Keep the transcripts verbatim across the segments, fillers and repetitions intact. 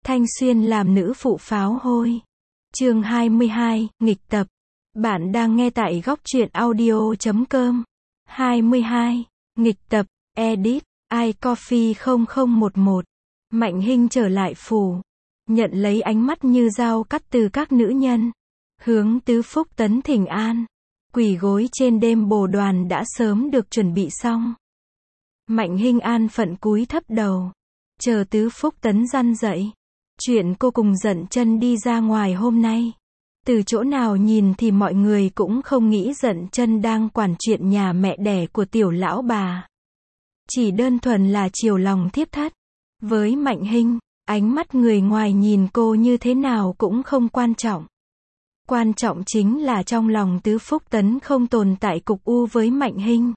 Thanh Xuyên làm nữ phụ pháo hôi. Chương hai mươi hai, nghịch tập. Bạn đang nghe tại góc truyện audio chấm com. hai mươi hai, nghịch tập, edit, iCoffee không không một một. Mạnh Hinh trở lại phủ, nhận lấy ánh mắt như dao cắt từ các nữ nhân, hướng Tứ Phúc Tấn thỉnh an. Quỳ gối trên đêm bồ đoàn đã sớm được chuẩn bị xong. Mạnh Hinh an phận cúi thấp đầu, chờ Tứ Phúc Tấn răn dậy. Chuyện cô cùng Dận Chân đi ra ngoài hôm nay, từ chỗ nào nhìn thì mọi người cũng không nghĩ Dận Chân đang quản chuyện nhà mẹ đẻ của tiểu lão bà. Chỉ đơn thuần là chiều lòng thiếp thất. Với Mạnh Hinh, ánh mắt người ngoài nhìn cô như thế nào cũng không quan trọng. Quan trọng chính là trong lòng Tứ Phúc Tấn không tồn tại cục u với Mạnh Hinh.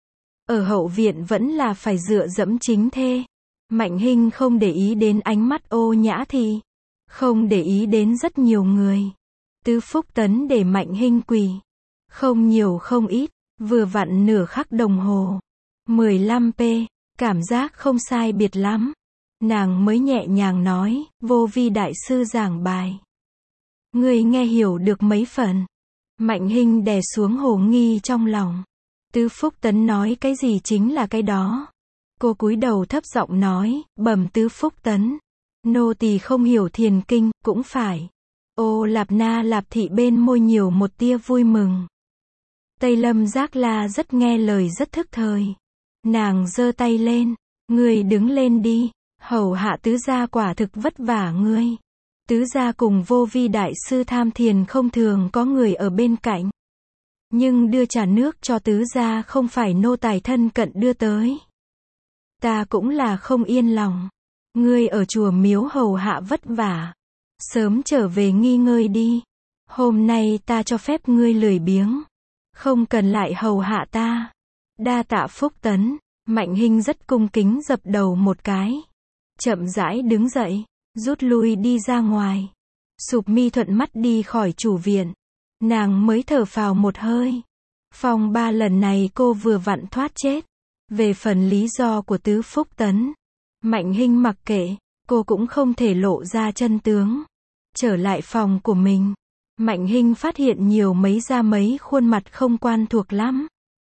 Ở hậu viện vẫn là phải dựa dẫm chính thê. Mạnh Hinh không để ý đến ánh mắt ô nhã thì không để ý đến rất nhiều người. Tứ Phúc Tấn để Mạnh Hinh quỳ. Không nhiều không ít, vừa vặn nửa khắc đồng hồ. mười lăm phút, cảm giác không sai biệt lắm. Nàng mới nhẹ nhàng nói, Vô Vi đại sư giảng bài. Ngươi nghe hiểu được mấy phần? Mạnh Hinh đè xuống hồ nghi trong lòng. Tứ Phúc Tấn nói cái gì chính là cái đó. Cô cúi đầu thấp giọng nói, bẩm Tứ Phúc Tấn. Nô tỳ không hiểu thiền kinh, cũng phải. Ô Lạp Na Lạp Thị bên môi nhiều một tia vui mừng. Tây Lâm Giác La rất nghe lời rất thức thời. Nàng giơ tay lên, ngươi đứng lên đi, hầu hạ tứ gia quả thực vất vả ngươi. Tứ gia cùng Vô Vi đại sư tham thiền không thường có người ở bên cạnh. Nhưng đưa trà nước cho tứ gia không phải nô tài thân cận đưa tới. Ta cũng là không yên lòng. Ngươi ở chùa miếu hầu hạ vất vả. Sớm trở về nghỉ ngơi đi. Hôm nay ta cho phép ngươi lười biếng. Không cần lại hầu hạ ta. Đa tạ Phúc Tấn. Mạnh Hinh rất cung kính dập đầu một cái. Chậm rãi đứng dậy, rút lui đi ra ngoài. Sụp mi thuận mắt đi khỏi chủ viện. Nàng mới thở phào một hơi. Phong ba lần này cô vừa vặn thoát chết. Về phần lý do của Tứ Phúc Tấn, Mạnh Hinh mặc kệ, cô cũng không thể lộ ra chân tướng. Trở lại phòng của mình, Mạnh Hinh phát hiện nhiều mấy da mấy khuôn mặt không quen thuộc lắm.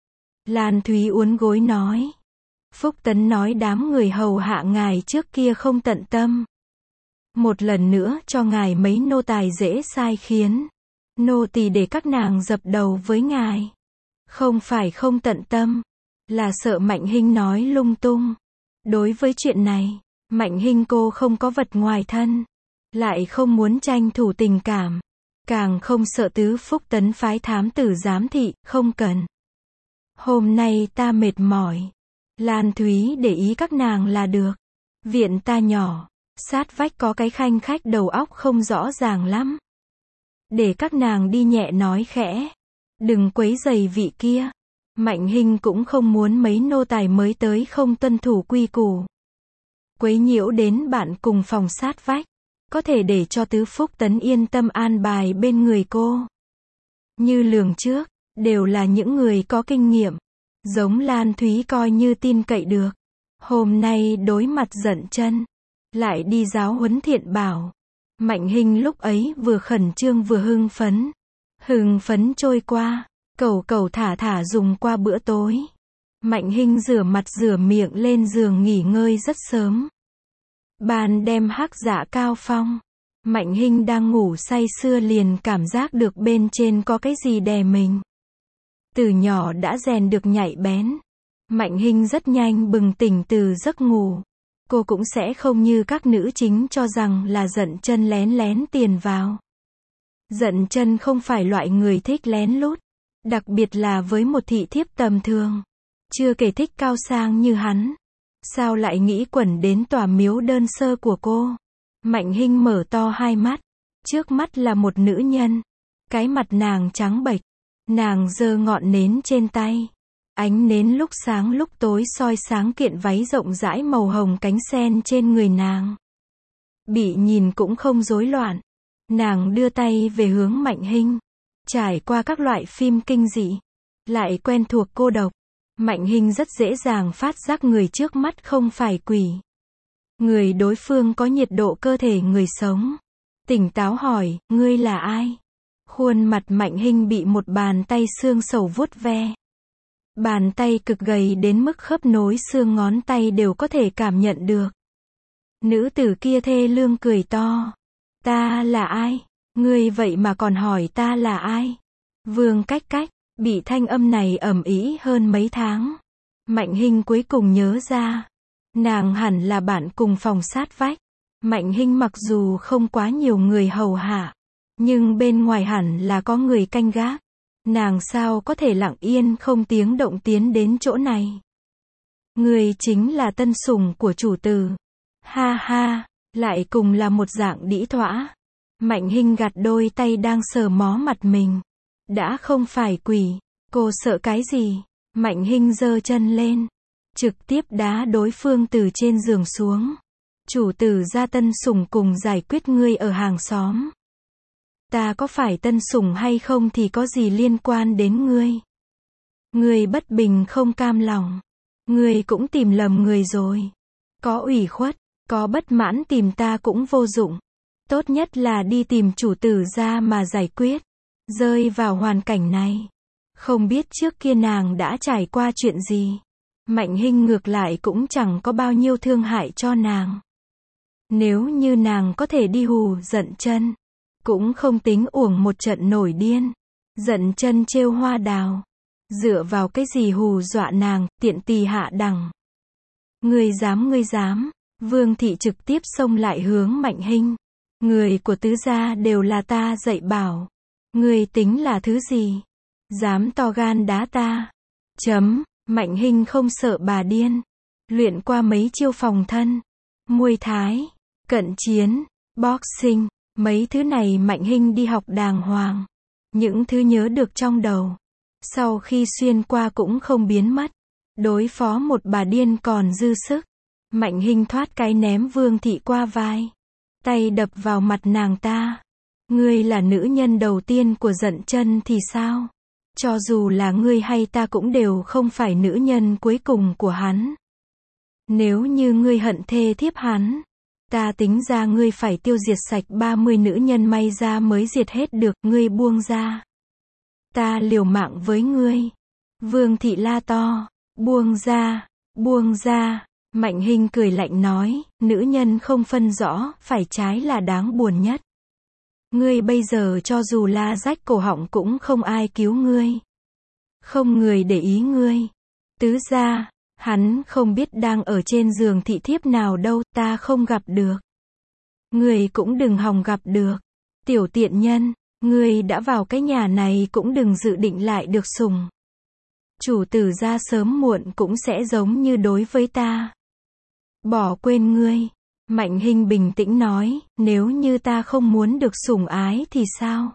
Lan Thúy uốn gối nói. Phúc Tấn nói đám người hầu hạ ngài trước kia không tận tâm. Một lần nữa cho ngài mấy nô tài dễ sai khiến. Nô tỳ để các nàng dập đầu với ngài. Không phải không tận tâm, là sợ Mạnh Hinh nói lung tung. Đối với chuyện này, Mạnh Hinh cô không có vật ngoài thân, lại không muốn tranh thủ tình cảm, càng không sợ Tứ Phúc Tấn phái thám tử giám thị, không cần. Hôm nay ta mệt mỏi. Lan Thúy để ý các nàng là được. Viện ta nhỏ, sát vách có cái khanh khách đầu óc không rõ ràng lắm. Để các nàng đi nhẹ nói khẽ. Đừng quấy rầy vị kia. Mạnh Hinh cũng không muốn mấy nô tài mới tới không tuân thủ quy củ. Quấy nhiễu đến bạn cùng phòng sát vách. Có thể để cho Tứ Phúc Tấn yên tâm an bài bên người cô. Như lường trước, đều là những người có kinh nghiệm. Giống Lan Thúy coi như tin cậy được. Hôm nay đối mặt Dận Chân, lại đi giáo huấn Thiện Bảo. Mạnh Hinh lúc ấy vừa khẩn trương vừa hưng phấn. Hưng phấn trôi qua, cầu cầu thả thả dùng qua bữa tối. Mạnh Hinh rửa mặt rửa miệng lên giường nghỉ ngơi rất sớm. Ban đêm hắc dạ cao phong. Mạnh Hinh đang ngủ say sưa liền cảm giác được bên trên có cái gì đè mình. Từ nhỏ đã rèn được nhạy bén. Mạnh Hinh rất nhanh bừng tỉnh từ giấc ngủ. Cô cũng sẽ không như các nữ chính cho rằng là Dận Chân lén lén tiền vào. Dận Chân không phải loại người thích lén lút. Đặc biệt là với một thị thiếp tầm thường. Chưa kể thích cao sang như hắn. Sao lại nghĩ quẩn đến tòa miếu đơn sơ của cô? Mạnh Hinh mở to hai mắt. Trước mắt là một nữ nhân. Cái mặt nàng trắng bệch. Nàng giơ ngọn nến trên tay. Ánh nến lúc sáng lúc tối soi sáng kiện váy rộng rãi màu hồng cánh sen trên người nàng. Bị nhìn cũng không rối loạn. Nàng đưa tay về hướng Mạnh Hinh. Trải qua các loại phim kinh dị, lại quen thuộc cô độc, Mạnh Hinh rất dễ dàng phát giác người trước mắt không phải quỷ. Người đối phương có nhiệt độ cơ thể người sống. Tỉnh táo hỏi, ngươi là ai? Khuôn mặt Mạnh Hinh bị một bàn tay xương sầu vuốt ve. Bàn tay cực gầy đến mức khớp nối xương ngón tay đều có thể cảm nhận được. Nữ tử kia thê lương cười to. Ta là ai? Ngươi vậy mà còn hỏi ta là ai? Vương Cách Cách, bị thanh âm này ầm ĩ hơn mấy tháng. Mạnh Hinh cuối cùng nhớ ra. Nàng hẳn là bạn cùng phòng sát vách. Mạnh Hinh mặc dù không quá nhiều người hầu hạ, nhưng bên ngoài hẳn là có người canh gác. Nàng sao có thể lặng yên không tiếng động tiến đến chỗ này? Người chính là tân sủng của chủ tử. Ha ha, lại cùng là một dạng đĩ thỏa. Mạnh Hinh gạt đôi tay đang sờ mó mặt mình. Đã không phải quỷ, cô sợ cái gì? Mạnh Hinh giơ chân lên, trực tiếp đá đối phương từ trên giường xuống. Chủ tử gia tân sủng cùng giải quyết ngươi ở hàng xóm. Ta có phải tân sủng hay không thì có gì liên quan đến ngươi? Ngươi bất bình không cam lòng. Ngươi cũng tìm lầm người rồi. Có ủy khuất, có bất mãn tìm ta cũng vô dụng. Tốt nhất là đi tìm chủ tử gia mà giải quyết. Rơi vào hoàn cảnh này, không biết trước kia nàng đã trải qua chuyện gì. Mạnh Hinh ngược lại cũng chẳng có bao nhiêu thương hại cho nàng. Nếu như nàng có thể đi hù giận chân, cũng không tính uổng một trận nổi điên. Giận chân trêu hoa đào. Dựa vào cái gì hù dọa nàng, tiện tì hạ đẳng. Ngươi dám ngươi dám. Vương thị trực tiếp xông lại hướng Mạnh Hinh. Người của tứ gia đều là ta dạy bảo. Ngươi tính là thứ gì? Dám to gan đá ta. Chấm, Mạnh Hinh không sợ bà điên. Luyện qua mấy chiêu phòng thân, muay thái, cận chiến, boxing, mấy thứ này Mạnh Hinh đi học đàng hoàng. Những thứ nhớ được trong đầu, sau khi xuyên qua cũng không biến mất. Đối phó một bà điên còn dư sức. Mạnh Hinh thoát cái ném Vương thị qua vai, tay đập vào mặt nàng ta. Ngươi là nữ nhân đầu tiên của Giận Chân thì sao? Cho dù là ngươi hay ta cũng đều không phải nữ nhân cuối cùng của hắn. Nếu như ngươi hận thê thiếp hắn, ta tính ra ngươi phải tiêu diệt sạch ba mươi nữ nhân may ra mới diệt hết được, ngươi buông ra. Ta liều mạng với ngươi. Vương thị la to, buông ra, buông ra. Mạnh Hinh cười lạnh nói, nữ nhân không phân rõ, phải trái là đáng buồn nhất. Ngươi bây giờ cho dù la rách cổ họng cũng không ai cứu ngươi. Không người để ý ngươi. Tứ gia, hắn không biết đang ở trên giường thị thiếp nào đâu, ta không gặp được. Ngươi cũng đừng hòng gặp được. Tiểu tiện nhân, ngươi đã vào cái nhà này cũng đừng dự định lại được sủng. Chủ tử gia sớm muộn cũng sẽ giống như đối với ta. Bỏ quên ngươi. Mạnh Hinh bình tĩnh nói, nếu như ta không muốn được sủng ái thì sao?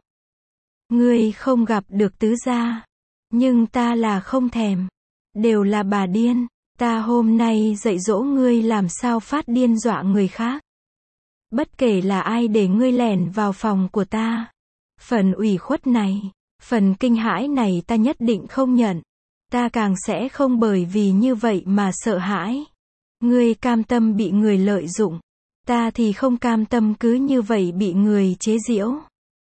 Ngươi không gặp được tứ gia. Nhưng ta là không thèm. Đều là bà điên. Ta hôm nay dạy dỗ ngươi làm sao phát điên dọa người khác. Bất kể là ai để ngươi lẻn vào phòng của ta. Phần ủy khuất này, phần kinh hãi này ta nhất định không nhận. Ta càng sẽ không bởi vì như vậy mà sợ hãi. Ngươi cam tâm bị người lợi dụng. Ta thì không cam tâm cứ như vậy bị người chế giễu.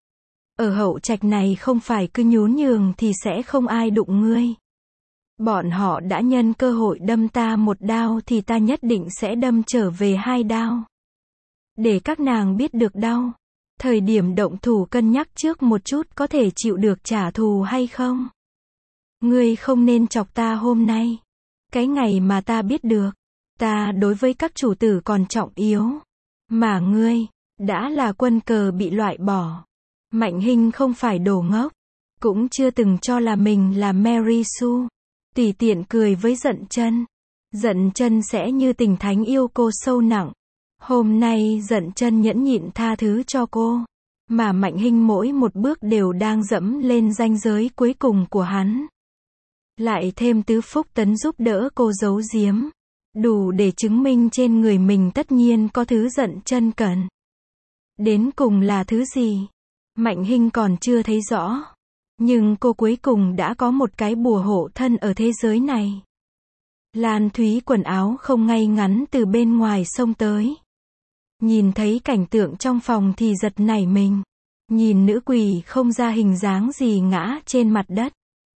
Ở hậu trạch này không phải cứ nhún nhường thì sẽ không ai đụng ngươi. Bọn họ đã nhân cơ hội đâm ta một đao thì ta nhất định sẽ đâm trở về hai đao. Để các nàng biết được đau. Thời điểm động thủ cân nhắc trước một chút có thể chịu được trả thù hay không. Ngươi không nên chọc ta hôm nay. Cái ngày mà ta biết được, ta đối với các chủ tử còn trọng yếu. Mà ngươi, đã là quân cờ bị loại bỏ. Mạnh Hinh không phải đồ ngốc. Cũng chưa từng cho là mình là Mary Sue. Tùy tiện cười với Giận Chân. Giận Chân sẽ như tình thánh yêu cô sâu nặng. Hôm nay Giận Chân nhẫn nhịn tha thứ cho cô. Mà Mạnh Hinh mỗi một bước đều đang dẫm lên ranh giới cuối cùng của hắn. Lại thêm Tứ Phúc Tấn giúp đỡ cô giấu giếm. Đủ để chứng minh trên người mình tất nhiên có thứ Giận Chân cần. Đến cùng là thứ gì? Mạnh Hinh còn chưa thấy rõ. Nhưng cô cuối cùng đã có một cái bùa hộ thân ở thế giới này. Lan Thúy quần áo không ngay ngắn từ bên ngoài xông tới. Nhìn thấy cảnh tượng trong phòng thì giật nảy mình. Nhìn nữ quỷ không ra hình dáng gì ngã trên mặt đất.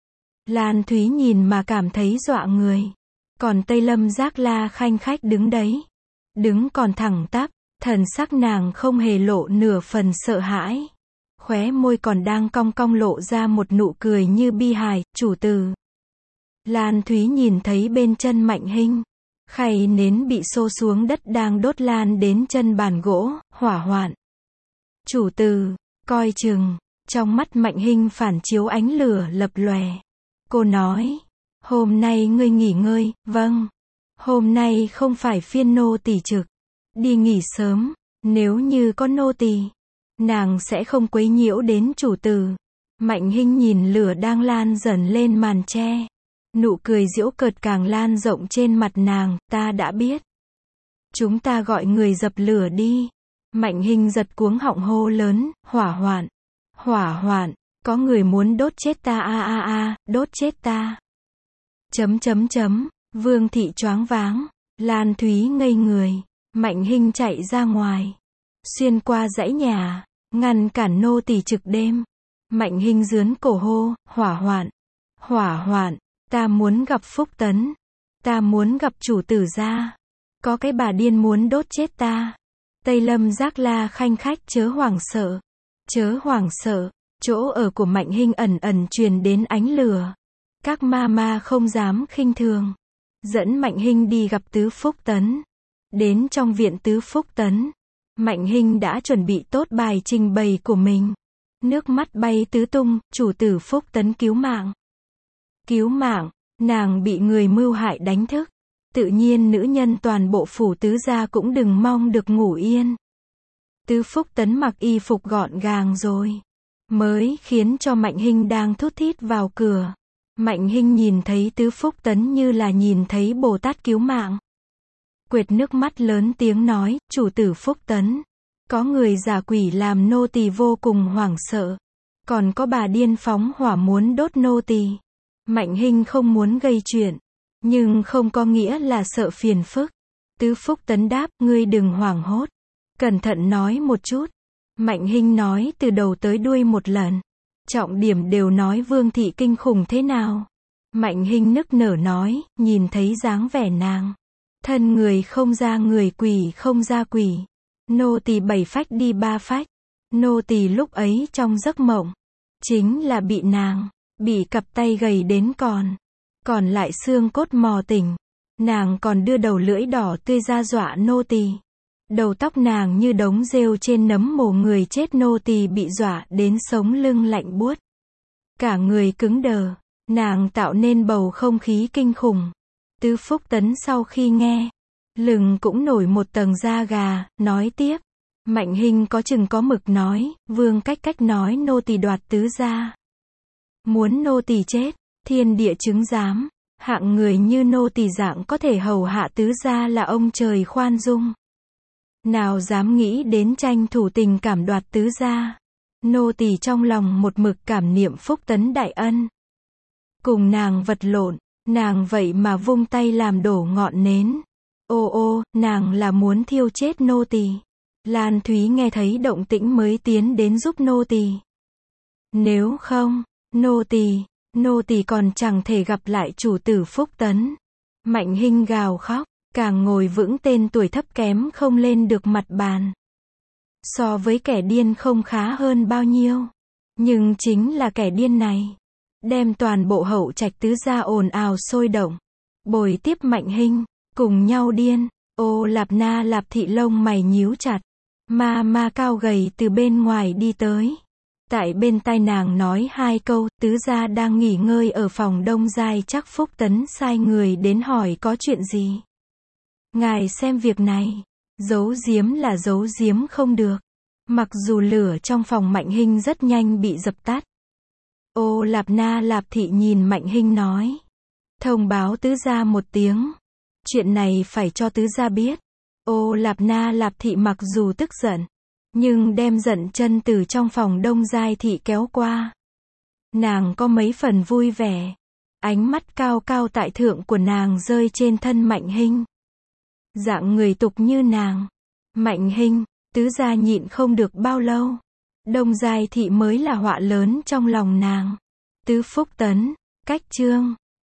Lan Thúy nhìn mà cảm thấy dọa người. Còn Tây Lâm Giác La khanh khách đứng đấy. Đứng còn thẳng tắp, thần sắc nàng không hề lộ nửa phần sợ hãi. Khóe môi còn đang cong cong lộ ra một nụ cười như bi hài, chủ tử. Lan Thúy nhìn thấy bên chân Mạnh Hinh. Khay nến bị xô xuống đất đang đốt lan đến chân bàn gỗ, hỏa hoạn. Chủ tử, coi chừng. Trong mắt Mạnh Hinh phản chiếu ánh lửa lập lòe. Cô nói, hôm nay ngươi nghỉ ngơi, vâng. Hôm nay không phải phiên nô tỳ trực. Đi nghỉ sớm, nếu như có nô tỳ, nàng sẽ không quấy nhiễu đến chủ tử. Mạnh Hinh nhìn lửa đang lan dần lên màn tre. Nụ cười giễu cợt càng lan rộng trên mặt nàng, ta đã biết. Chúng ta gọi người dập lửa đi. Mạnh Hinh giật cuống họng hô lớn, hỏa hoạn. Hỏa hoạn, có người muốn đốt chết ta a a a, đốt chết ta. Chấm chấm chấm, Vương thị choáng váng, Lan Thúy ngây người, Mạnh Hinh chạy ra ngoài. Xuyên qua dãy nhà, ngăn cản nô tỳ trực đêm. Mạnh Hinh rướn cổ hô, hỏa hoạn. Hỏa hoạn, ta muốn gặp Phúc Tấn. Ta muốn gặp chủ tử gia. Có cái bà điên muốn đốt chết ta. Tây Lâm Giác La khanh khách chớ hoảng sợ. Chớ hoảng sợ, chỗ ở của Mạnh Hinh ẩn ẩn truyền đến ánh lửa. Các ma ma không dám khinh thường. Dẫn Mạnh Hinh đi gặp Tứ Phúc Tấn. Đến trong viện Tứ Phúc Tấn, Mạnh Hinh đã chuẩn bị tốt bài trình bày của mình. Nước mắt bay tứ tung, chủ tử Phúc Tấn cứu mạng. Cứu mạng, nàng bị người mưu hại đánh thức. Tự nhiên nữ nhân toàn bộ phủ tứ gia cũng đừng mong được ngủ yên. Tứ Phúc Tấn mặc y phục gọn gàng rồi. Mới khiến cho Mạnh Hinh đang thút thít vào cửa. Mạnh Hinh nhìn thấy Tứ Phúc Tấn như là nhìn thấy Bồ Tát cứu mạng. Quệt nước mắt lớn tiếng nói, chủ tử Phúc Tấn. Có người giả quỷ làm nô tỳ vô cùng hoảng sợ. Còn có bà điên phóng hỏa muốn đốt nô tỳ. Mạnh Hinh không muốn gây chuyện. Nhưng không có nghĩa là sợ phiền phức. Tứ Phúc Tấn đáp, ngươi đừng hoảng hốt. Cẩn thận nói một chút. Mạnh Hinh nói từ đầu tới đuôi một lần. Trọng điểm đều nói Vương thị kinh khủng thế nào. Mạnh Hinh nức nở nói, nhìn thấy dáng vẻ nàng. Thân người không ra người, quỷ không ra quỷ. Nô tỳ bảy phách đi ba phách. Nô tỳ lúc ấy trong giấc mộng. Chính là bị nàng, bị cặp tay gầy đến còn. Còn lại xương cốt mò tỉnh. Nàng còn đưa đầu lưỡi đỏ tươi ra dọa nô tỳ. Đầu tóc nàng như đống rêu trên nấm mồ người chết, nô tỳ bị dọa đến sống lưng lạnh buốt. Cả người cứng đờ. Nàng tạo nên bầu không khí kinh khủng. Tứ Phúc Tấn sau khi nghe, lưng cũng nổi một tầng da gà, nói tiếp. Mạnh Hinh có chừng có mực nói, Vương cách cách nói nô tỳ đoạt tứ gia. Muốn nô tỳ chết, thiên địa chứng giám. Hạng người như nô tỳ dạng có thể hầu hạ tứ gia là ông trời khoan dung. Nào dám nghĩ đến tranh thủ tình cảm đoạt tứ gia. Nô tỳ trong lòng một mực cảm niệm Phúc Tấn đại ân. Cùng nàng vật lộn, nàng vậy mà vung tay làm đổ ngọn nến. Ô ô, nàng là muốn thiêu chết nô tỳ. Lan Thúy nghe thấy động tĩnh mới tiến đến giúp nô tỳ. Nếu không, nô tỳ, nô tỳ còn chẳng thể gặp lại chủ tử Phúc Tấn. Mạnh Hinh gào khóc, càng ngồi vững tên tuổi thấp kém không lên được mặt bàn. So với kẻ điên không khá hơn bao nhiêu. Nhưng chính là kẻ điên này, đem toàn bộ hậu trạch tứ gia ồn ào sôi động. Bồi tiếp Mạnh Hinh, cùng nhau điên. Ô Lạp Na Lạp thị lông mày nhíu chặt. Ma ma cao gầy từ bên ngoài đi tới. Tại bên tai nàng nói hai câu, tứ gia đang nghỉ ngơi ở phòng đông giai, chắc Phúc Tấn sai người đến hỏi có chuyện gì. Ngài xem việc này, giấu giếm là giấu giếm không được. Mặc dù lửa trong phòng Mạnh Hinh rất nhanh bị dập tắt. Ô Lạp Na Lạp thị nhìn Mạnh Hinh nói. Thông báo tứ gia một tiếng. Chuyện này phải cho tứ gia biết. Ô Lạp Na Lạp thị mặc dù tức giận, nhưng đem giận chân từ trong phòng đông giai thị kéo qua. Nàng có mấy phần vui vẻ. Ánh mắt cao cao tại thượng của nàng rơi trên thân Mạnh Hinh. Dạng người tục như nàng. Mạnh Hinh, tứ gia nhịn không được bao lâu. Đông Giai thị mới là họa lớn trong lòng nàng. Tứ Phúc Tấn, cách chương.